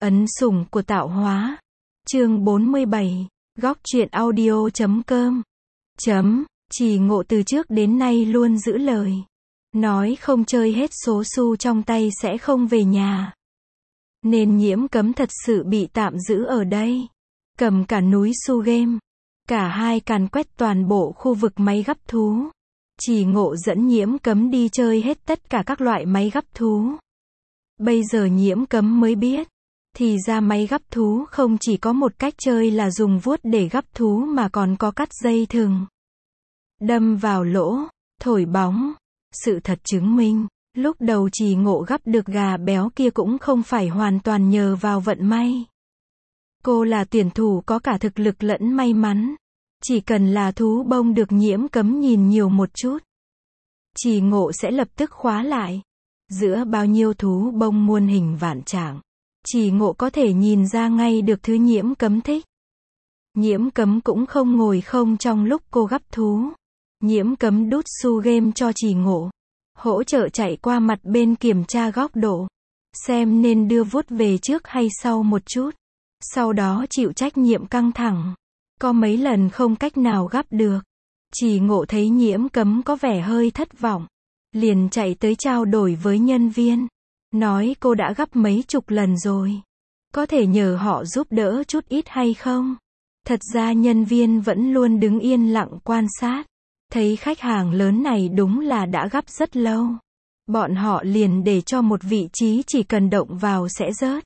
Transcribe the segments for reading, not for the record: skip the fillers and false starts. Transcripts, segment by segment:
Ấn sủng của tạo hóa. Chương 47. Góc truyện audio.com. Trì Ngộ từ trước đến nay luôn giữ lời. Nói không chơi hết số xu trong tay sẽ không về nhà. Nên Nhiễm Cấm thật sự bị tạm giữ ở đây. Cầm cả núi xu game. Cả hai càn quét toàn bộ khu vực máy gắp thú. Trì Ngộ dẫn Nhiễm Cấm đi chơi hết tất cả các loại máy gắp thú. Bây giờ Nhiễm Cấm mới biết. Thì ra máy gắp thú không chỉ có một cách chơi là dùng vuốt để gắp thú mà còn có cắt dây thừng. Đâm vào lỗ, thổi bóng. Sự thật chứng minh, lúc đầu Trì Ngộ gắp được gà béo kia cũng không phải hoàn toàn nhờ vào vận may. Cô là tuyển thủ có cả thực lực lẫn may mắn. Chỉ cần là thú bông được Nhiễm Cấm nhìn nhiều một chút, Trì Ngộ sẽ lập tức khóa lại. Giữa bao nhiêu thú bông muôn hình vạn trạng, Trì Ngộ có thể nhìn ra ngay được thứ Nhiễm Cấm thích. Nhiễm Cấm cũng không ngồi không trong lúc cô gắp thú. Nhiễm Cấm đút xu game cho Trì Ngộ, hỗ trợ chạy qua mặt bên kiểm tra góc độ, xem nên đưa vuốt về trước hay sau một chút. Sau đó chịu trách nhiệm căng thẳng. Có mấy lần không cách nào gắp được. Trì Ngộ thấy Nhiễm Cấm có vẻ hơi thất vọng, liền chạy tới trao đổi với nhân viên. Nói cô đã gắp mấy chục lần rồi. Có thể nhờ họ giúp đỡ chút ít hay không? Thật ra nhân viên vẫn luôn đứng yên lặng quan sát. Thấy khách hàng lớn này đúng là đã gắp rất lâu. Bọn họ liền để cho một vị trí chỉ cần động vào sẽ rớt.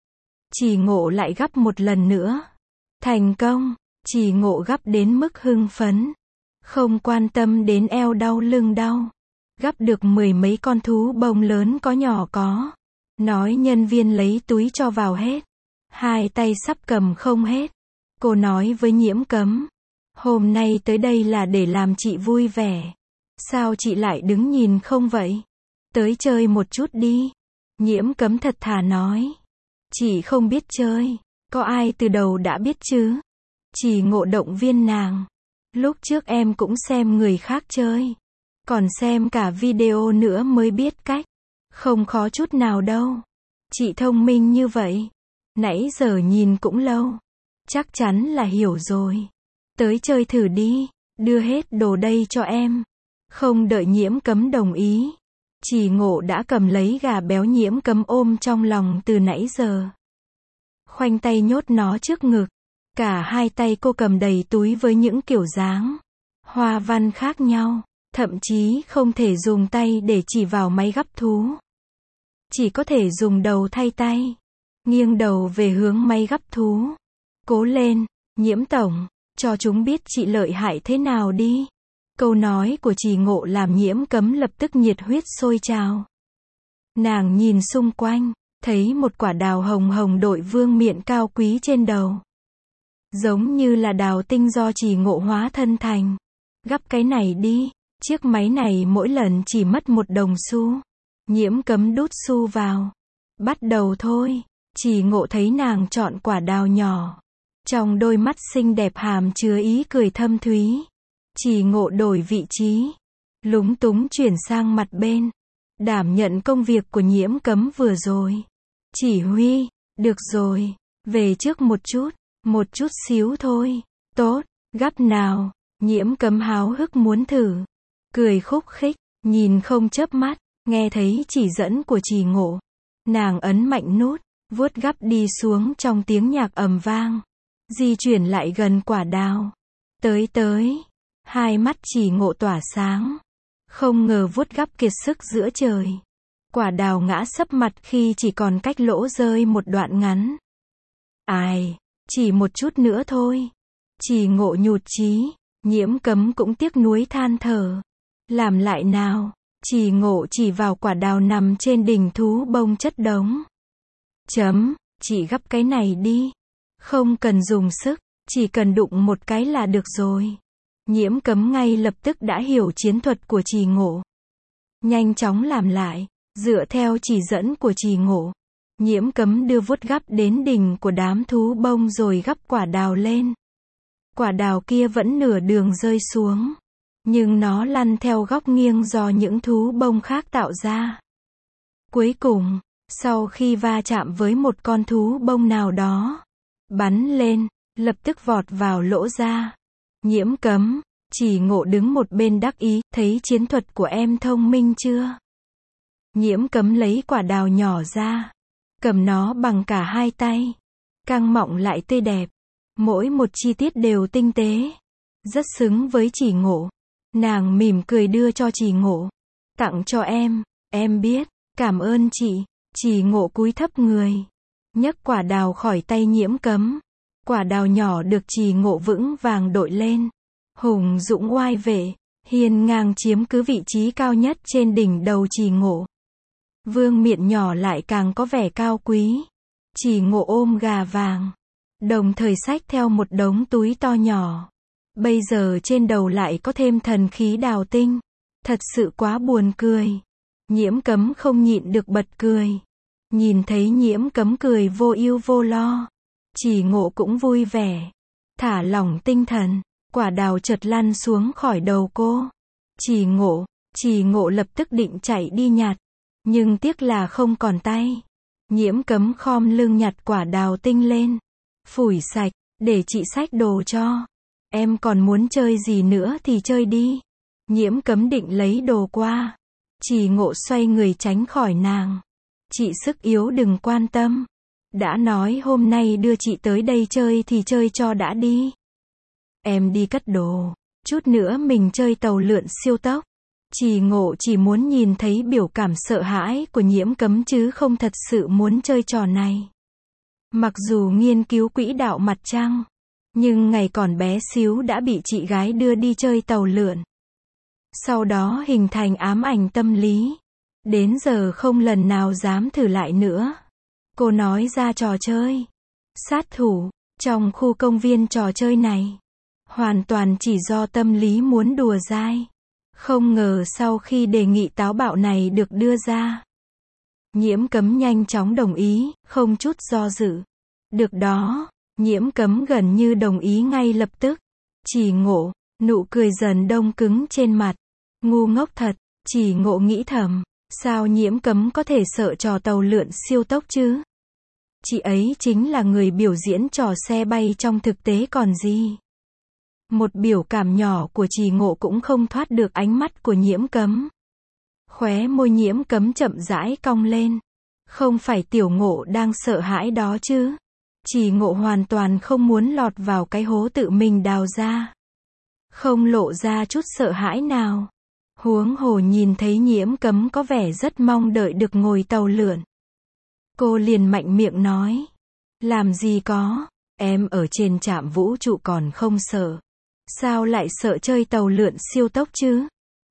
Trì Ngộ lại gắp một lần nữa. Thành công. Trì Ngộ gắp đến mức hưng phấn. Không quan tâm đến eo đau lưng đau. Gắp được mười mấy con thú bông lớn có nhỏ có. Nói nhân viên lấy túi cho vào hết. Hai tay sắp cầm không hết. Cô nói với Nhiễm Cấm. Hôm nay tới đây là để làm chị vui vẻ. Sao chị lại đứng nhìn không vậy? Tới chơi một chút đi. Nhiễm Cấm thật thà nói. Chị không biết chơi. Có ai từ đầu đã biết chứ? Trì Ngộ động viên nàng. Lúc trước em cũng xem người khác chơi. Còn xem cả video nữa mới biết cách. Không khó chút nào đâu. Chị thông minh như vậy. Nãy giờ nhìn cũng lâu. Chắc chắn là hiểu rồi. Tới chơi thử đi. Đưa hết đồ đây cho em. Không đợi Nhiễm Cấm đồng ý. Trì Ngộ đã cầm lấy gà béo Nhiễm Cấm ôm trong lòng từ nãy giờ. Khoanh tay nhốt nó trước ngực. Cả hai tay cô cầm đầy túi với những kiểu dáng, hoa văn khác nhau. Thậm chí không thể dùng tay để chỉ vào máy gắp thú. Chỉ có thể dùng đầu thay tay. Nghiêng đầu về hướng máy gắp thú. Cố lên, Nhiễm tổng, cho chúng biết chị lợi hại thế nào đi. Câu nói của Trì Ngộ làm Nhiễm Cấm lập tức nhiệt huyết sôi trào. Nàng nhìn xung quanh, thấy một quả đào hồng hồng đội vương miện cao quý trên đầu. Giống như là đào tinh do Trì Ngộ hóa thân thành. Gắp cái này đi. Chiếc máy này mỗi lần chỉ mất 1 đồng xu. Nhiễm Cấm đút xu vào. Bắt đầu thôi. Trì Ngộ thấy nàng chọn quả đào nhỏ. Trong đôi mắt xinh đẹp hàm chứa ý cười thâm thúy. Trì Ngộ đổi vị trí. Lúng túng chuyển sang mặt bên. Đảm nhận công việc của Nhiễm Cấm vừa rồi. Chỉ huy. Được rồi. Về trước một chút. Một chút xíu thôi. Tốt. Gắp nào. Nhiễm Cấm háo hức muốn thử. Cười khúc khích. Nhìn không chớp mắt. Nghe thấy chỉ dẫn của Trì Ngộ. Nàng ấn mạnh nút. Vuốt gắp đi xuống trong tiếng nhạc ầm vang. Di chuyển lại gần quả đào. Tới. Hai mắt Trì Ngộ tỏa sáng. Không ngờ vuốt gắp kiệt sức giữa trời. Quả đào ngã sấp mặt khi chỉ còn cách lỗ rơi một đoạn ngắn. Ai, chỉ một chút nữa thôi. Trì Ngộ nhụt chí. Nhiễm Cấm cũng tiếc nuối than thở. Làm lại nào. Trì Ngộ chỉ vào quả đào nằm trên đỉnh thú bông chất đống. Chị gắp cái này đi. Không cần dùng sức, chỉ cần đụng một cái là được rồi. Nhiễm Cấm ngay lập tức đã hiểu chiến thuật của Trì Ngộ. Nhanh chóng làm lại, dựa theo chỉ dẫn của Trì Ngộ. Nhiễm Cấm đưa vuốt gắp đến đỉnh của đám thú bông rồi gắp quả đào lên. Quả đào kia vẫn nửa đường rơi xuống. Nhưng nó lăn theo góc nghiêng do những thú bông khác tạo ra. Cuối cùng, Sau khi va chạm với một con thú bông nào đó, bắn lên, lập tức vọt vào lỗ ra. Nhiễm Cấm, Chỉ Ngộ đứng một bên đắc ý, thấy chiến thuật của em thông minh chưa? Nhiễm Cấm lấy quả đào nhỏ ra, cầm nó bằng cả hai tay, căng mọng lại tươi đẹp, mỗi một chi tiết đều tinh tế, rất xứng với Chỉ Ngộ. Nàng mỉm cười đưa cho Chỉ Ngộ, tặng cho em biết, cảm ơn chị. Chỉ Ngộ cúi thấp người, nhấc quả đào khỏi tay Nhiễm Cấm. Quả đào nhỏ được Chỉ Ngộ vững vàng đội lên, hùng dũng oai vệ, hiên ngang chiếm cứ vị trí cao nhất trên đỉnh đầu Chỉ Ngộ. Vương miện nhỏ lại càng có vẻ cao quý. Chỉ Ngộ ôm gà vàng, đồng thời xách theo một đống túi to nhỏ. Bây giờ trên đầu lại có thêm thần khí đào tinh, thật sự quá buồn cười. Nhiễm Cấm không nhịn được bật cười. Nhìn thấy Nhiễm Cấm cười vô ưu vô lo, Chỉ Ngộ cũng vui vẻ, thả lỏng tinh thần, quả đào chợt lăn xuống khỏi đầu cô. Chỉ Ngộ lập tức định chạy đi nhặt, nhưng tiếc là không còn tay. Nhiễm Cấm khom lưng nhặt quả đào tinh lên, phủi sạch, để chị xách đồ cho. Em còn muốn chơi gì nữa thì chơi đi. Nhiễm Cấm định lấy đồ qua, Chỉ Ngộ xoay người tránh khỏi nàng. Chị sức yếu đừng quan tâm. Đã nói hôm nay đưa chị tới đây chơi thì chơi cho đã đi. Em đi cất đồ, chút nữa mình chơi tàu lượn siêu tốc. Chỉ Ngộ chỉ muốn nhìn thấy biểu cảm sợ hãi của Nhiễm Cấm chứ không thật sự muốn chơi trò này. Mặc dù nghiên cứu quỹ đạo mặt trăng, nhưng ngày còn bé xíu đã bị chị gái đưa đi chơi tàu lượn. Sau đó hình thành ám ảnh tâm lý. Đến giờ không lần nào dám thử lại nữa. Cô nói ra trò chơi sát thủ trong khu công viên trò chơi này hoàn toàn chỉ do tâm lý muốn đùa dai. Không ngờ sau khi đề nghị táo bạo này được đưa ra, Nhiễm Cấm nhanh chóng đồng ý, không chút do dự. Được đó, Nhiễm Cấm gần như đồng ý ngay lập tức. Chỉ Ngộ, nụ cười dần đông cứng trên mặt. Ngu ngốc thật, Chỉ Ngộ nghĩ thầm. Sao Nhiễm Cấm có thể sợ trò tàu lượn siêu tốc chứ? Chị ấy chính là người biểu diễn trò xe bay trong thực tế còn gì. Một biểu cảm nhỏ của Chỉ Ngộ cũng không thoát được ánh mắt của Nhiễm Cấm. Khóe môi Nhiễm Cấm chậm rãi cong lên. Không phải Tiểu Ngộ đang sợ hãi đó chứ? Chỉ Ngộ hoàn toàn không muốn lọt vào cái hố tự mình đào ra. Không lộ ra chút sợ hãi nào. Huống hồ nhìn thấy Nhiễm Cấm có vẻ rất mong đợi được ngồi tàu lượn. Cô liền mạnh miệng nói. Làm gì có, em ở trên trạm vũ trụ còn không sợ. Sao lại sợ chơi tàu lượn siêu tốc chứ?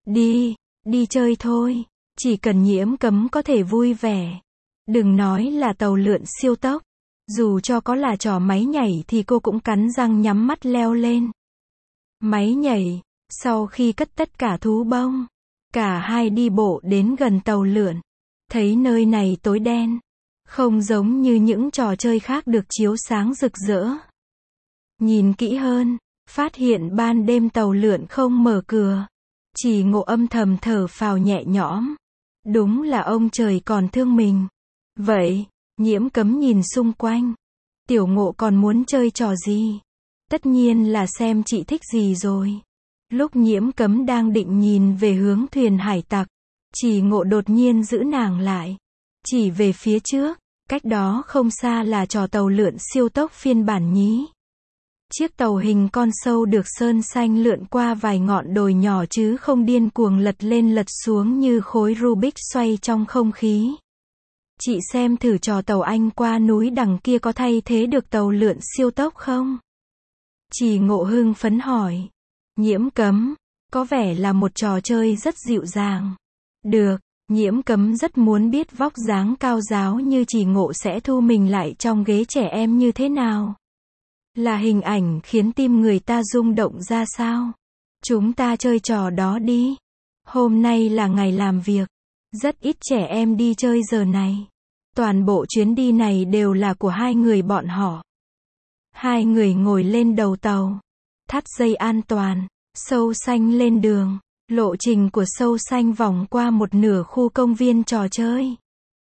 Đi chơi thôi. Chỉ cần Nhiễm Cấm có thể vui vẻ. Đừng nói là tàu lượn siêu tốc. Dù cho có là trò máy nhảy thì cô cũng cắn răng nhắm mắt leo lên. Máy nhảy. Sau khi cất tất cả thú bông, cả hai đi bộ đến gần tàu lượn. Thấy nơi này tối đen, không giống như những trò chơi khác được chiếu sáng rực rỡ. Nhìn kỹ hơn, phát hiện ban đêm tàu lượn không mở cửa. Chỉ Ngộ âm thầm thở phào nhẹ nhõm. Đúng là ông trời còn thương mình. Vậy, Nhiễm Cấm nhìn xung quanh. Tiểu Ngộ còn muốn chơi trò gì? Tất nhiên là xem chị thích gì rồi. Lúc Nhiễm Cấm đang định nhìn về hướng thuyền hải tặc, Chỉ Ngộ đột nhiên giữ nàng lại. Chỉ về phía trước, cách đó không xa là trò tàu lượn siêu tốc phiên bản nhí. Chiếc tàu hình con sâu được sơn xanh lượn qua vài ngọn đồi nhỏ chứ không điên cuồng lật lên lật xuống như khối Rubik xoay trong không khí. Chị xem thử trò tàu Anh qua núi đằng kia có thay thế được tàu lượn siêu tốc không? Chỉ Ngộ hưng phấn hỏi. Nhiễm Cấm, có vẻ là một trò chơi rất dịu dàng. Được, Nhiễm Cấm rất muốn biết vóc dáng cao ráo như Chỉ Ngộ sẽ thu mình lại trong ghế trẻ em như thế nào. Là hình ảnh khiến tim người ta rung động ra sao. Chúng ta chơi trò đó đi. Hôm nay là ngày làm việc. Rất ít trẻ em đi chơi giờ này. Toàn bộ chuyến đi này đều là của hai người bọn họ. Hai người ngồi lên đầu tàu. Thắt dây an toàn. Sâu xanh lên đường. Lộ trình của sâu xanh vòng qua một nửa khu công viên trò chơi.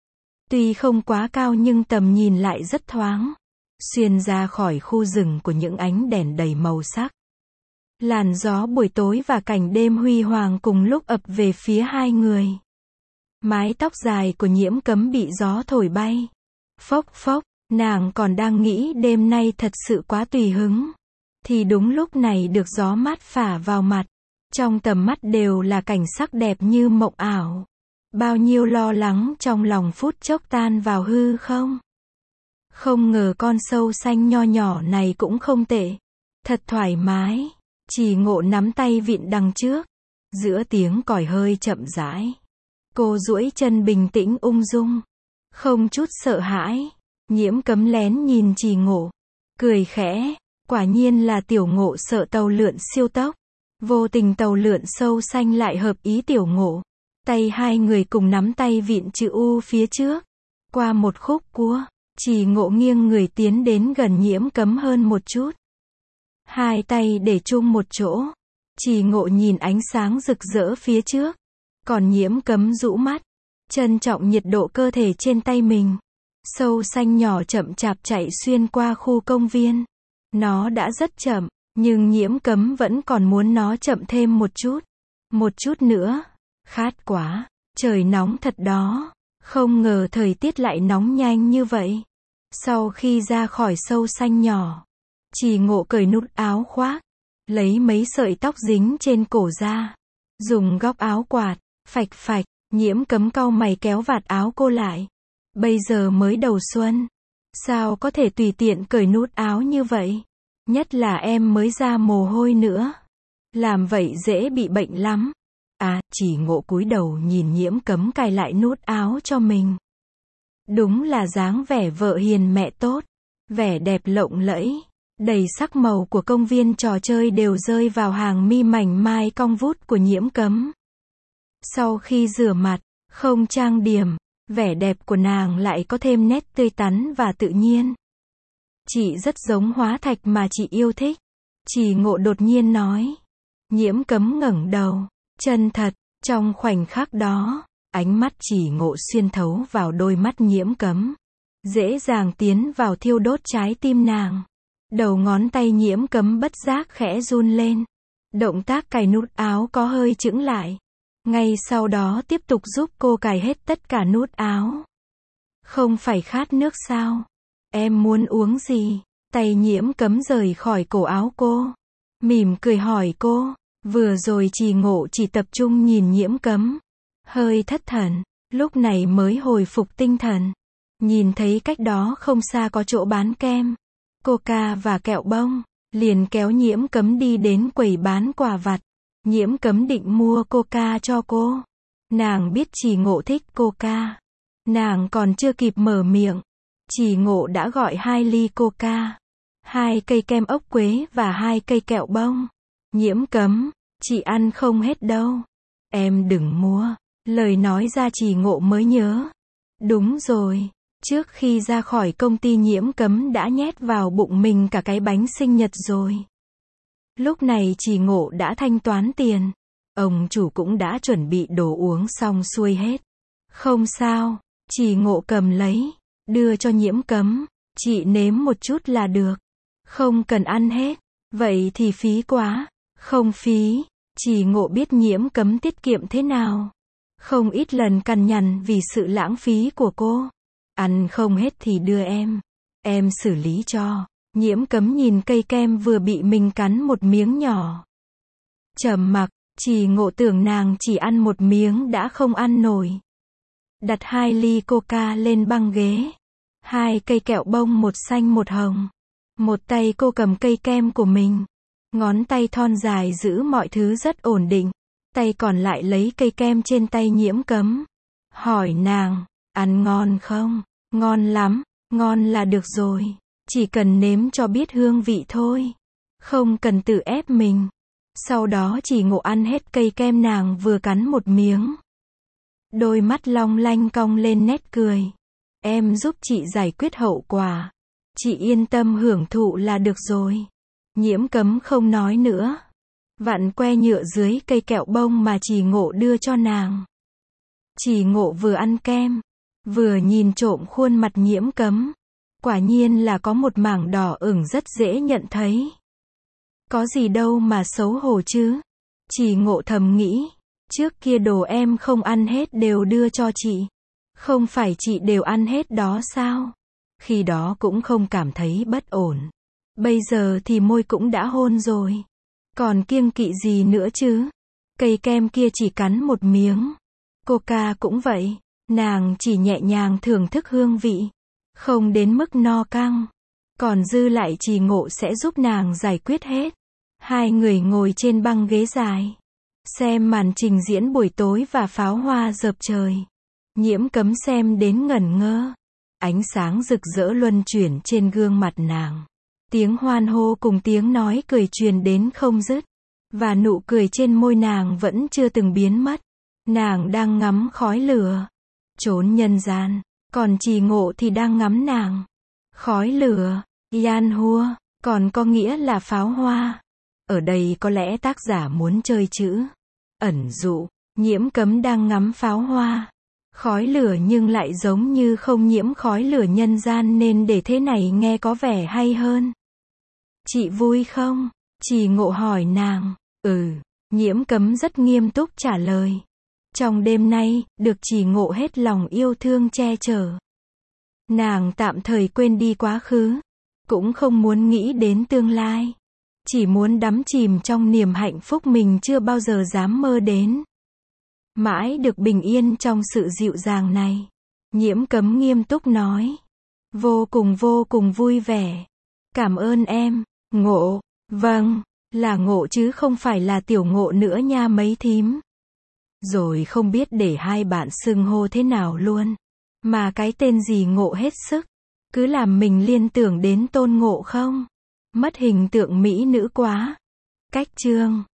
Tuy không quá cao nhưng tầm nhìn lại rất thoáng. Xuyên ra khỏi khu rừng của những ánh đèn đầy màu sắc. Làn gió buổi tối và cảnh đêm huy hoàng cùng lúc ập về phía hai người. Mái tóc dài của Nhiễm Cấm bị gió thổi bay. Phốc phốc, nàng còn đang nghĩ đêm nay thật sự quá tùy hứng. Thì đúng lúc này được gió mát phả vào mặt. Trong tầm mắt đều là cảnh sắc đẹp như mộng ảo. Bao nhiêu lo lắng trong lòng phút chốc tan vào hư không. Không ngờ con sâu xanh nho nhỏ này cũng không tệ. Thật thoải mái. Trì Ngộ nắm tay vịn đằng trước. Giữa tiếng còi hơi chậm rãi. Cô duỗi chân bình tĩnh ung dung. Không chút sợ hãi. Nhiễm Cấm lén nhìn Trì Ngộ. Cười khẽ. Quả nhiên là Tiểu Ngộ sợ tàu lượn siêu tốc. Vô tình tàu lượn sâu xanh lại hợp ý Tiểu Ngộ. Tay hai người cùng nắm tay vịn chữ U phía trước. Qua một khúc cua. Trì Ngộ nghiêng người tiến đến gần Nhiễm Cấm hơn một chút. Hai tay để chung một chỗ. Trì Ngộ nhìn ánh sáng rực rỡ phía trước. Còn Nhiễm Cấm rũ mắt. Trân trọng nhiệt độ cơ thể trên tay mình. Sâu xanh nhỏ chậm chạp chạy xuyên qua khu công viên. Nó đã rất chậm, nhưng Nhiễm Cấm vẫn còn muốn nó chậm thêm một chút. Một chút nữa. Khát quá. Trời nóng thật đó. Không ngờ thời tiết lại nóng nhanh như vậy. Sau khi ra khỏi sâu xanh nhỏ, Trì Ngộ cởi nút áo khoác, lấy mấy sợi tóc dính trên cổ ra, dùng góc áo quạt, phạch phạch. Nhiễm Cấm cau mày kéo vạt áo cô lại. Bây giờ mới đầu xuân, sao có thể tùy tiện cởi nút áo như vậy? Nhất là em mới ra mồ hôi nữa. Làm vậy dễ bị bệnh lắm. À, Trì Ngộ cúi đầu nhìn Nhiễm Cấm cài lại nút áo cho mình. Đúng là dáng vẻ vợ hiền mẹ tốt. Vẻ đẹp lộng lẫy, đầy sắc màu của công viên trò chơi đều rơi vào hàng mi mảnh mai cong vút của Nhiễm Cấm. Sau khi rửa mặt, không trang điểm, vẻ đẹp của nàng lại có thêm nét tươi tắn và tự nhiên. Chị rất giống hóa thạch mà chị yêu thích. Trì Ngộ đột nhiên nói. Nhiễm Cấm ngẩng đầu. Chân thật, trong khoảnh khắc đó, ánh mắt Trì Ngộ xuyên thấu vào đôi mắt Nhiễm Cấm. Dễ dàng tiến vào thiêu đốt trái tim nàng. Đầu ngón tay Nhiễm Cấm bất giác khẽ run lên. Động tác cài nút áo có hơi chững lại. Ngay sau đó tiếp tục giúp cô cài hết tất cả nút áo. Không phải khát nước sao? Em muốn uống gì? Tay Nhiễm Cấm rời khỏi cổ áo cô. Mỉm cười hỏi cô. Vừa rồi Trì Ngộ chỉ tập trung nhìn Nhiễm Cấm. Hơi thất thần. Lúc này mới hồi phục tinh thần. Nhìn thấy cách đó không xa có chỗ bán kem, coca và kẹo bông. Liền kéo Nhiễm Cấm đi đến quầy bán quà vặt. Nhiễm Cấm định mua coca cho cô. Nàng biết Trì Ngộ thích coca. Nàng còn chưa kịp mở miệng. Trì Ngộ đã gọi 2 ly coca, 2 cây kem ốc quế và 2 cây kẹo bông. Nhiễm Cấm, chị ăn không hết đâu. Em đừng mua. Lời nói ra Trì Ngộ mới nhớ. Đúng rồi. Trước khi ra khỏi công ty Nhiễm Cấm đã nhét vào bụng mình cả cái bánh sinh nhật rồi. Lúc này Trì Ngộ đã thanh toán tiền. Ông chủ cũng đã chuẩn bị đồ uống xong xuôi hết. Không sao. Trì Ngộ cầm lấy. Đưa cho Nhiễm Cấm. Chị nếm một chút là được. Không cần ăn hết. Vậy thì phí quá. Không phí. Trì Ngộ biết Nhiễm Cấm tiết kiệm thế nào. Không ít lần cằn nhằn vì sự lãng phí của cô. Ăn không hết thì đưa em. Em xử lý cho. Nhiễm Cấm nhìn cây kem vừa bị mình cắn một miếng nhỏ. Trầm mặc. Trì Ngộ tưởng nàng chỉ ăn một miếng đã không ăn nổi. Đặt 2 ly coca lên băng ghế. 2 cây kẹo bông, một xanh một hồng. Một tay cô cầm cây kem của mình. Ngón tay thon dài giữ mọi thứ rất ổn định. Tay còn lại lấy cây kem trên tay Nhiễm Cấm. Hỏi nàng, ăn ngon không? Ngon lắm, ngon là được rồi. Chỉ cần nếm cho biết hương vị thôi. Không cần tự ép mình. Sau đó Trì Ngộ ăn hết cây kem nàng vừa cắn một miếng. Đôi mắt long lanh cong lên nét cười. Em giúp chị giải quyết hậu quả. Chị yên tâm hưởng thụ là được rồi. Nhiễm Cấm không nói nữa. Vặn que nhựa dưới cây kẹo bông mà Trì Ngộ đưa cho nàng. Trì Ngộ vừa ăn kem, Vừa nhìn trộm khuôn mặt Nhiễm Cấm, quả nhiên là có một mảng đỏ ửng rất dễ nhận thấy. Có gì đâu mà xấu hổ chứ. Trì Ngộ thầm nghĩ, trước kia đồ em không ăn hết đều đưa cho chị. Không phải chị đều ăn hết đó sao? Khi đó cũng không cảm thấy bất ổn. Bây giờ thì môi cũng đã hôn rồi. Còn kiêng kỵ gì nữa chứ? Cây kem kia chỉ cắn một miếng. Coca cũng vậy. Nàng chỉ nhẹ nhàng thưởng thức hương vị. Không đến mức no căng. Còn dư lại Trì Ngộ sẽ giúp nàng giải quyết hết. Hai người ngồi trên băng ghế dài. Xem màn trình diễn buổi tối và pháo hoa dợp trời. Nhiễm Cấm xem đến ngẩn ngơ. Ánh sáng rực rỡ luân chuyển trên gương mặt nàng. Tiếng hoan hô cùng tiếng nói cười truyền đến không dứt. Và nụ cười trên môi nàng vẫn chưa từng biến mất. Nàng đang ngắm khói lửa. Chốn nhân gian. Còn Trì Ngộ thì đang ngắm nàng. Khói lửa, Yan Hua, còn có nghĩa là pháo hoa. Ở đây có lẽ tác giả muốn chơi chữ ẩn dụ. Nhiễm Cấm đang ngắm pháo hoa. Khói lửa nhưng lại giống như không nhiễm khói lửa nhân gian nên để thế này nghe có vẻ hay hơn. Chị vui không? Trì Ngộ hỏi nàng. Nhiễm Cấm rất nghiêm túc trả lời. Trong đêm nay, được Trì Ngộ hết lòng yêu thương che chở. Nàng tạm thời quên đi quá khứ. Cũng không muốn nghĩ đến tương lai. Chỉ muốn đắm chìm trong niềm hạnh phúc mình chưa bao giờ dám mơ đến. Mãi được bình yên trong sự dịu dàng này. Nhiễm Cấm nghiêm túc nói. Vô cùng vui vẻ. Cảm ơn em, Ngộ. Vâng, là Ngộ chứ không phải là Tiểu Ngộ nữa nha mấy thím. Rồi không biết để hai bạn xưng hô thế nào luôn. Mà cái tên gì Ngộ hết sức. Cứ làm mình liên tưởng đến Tôn Ngộ không? Mất hình tượng mỹ nữ quá. Cách chương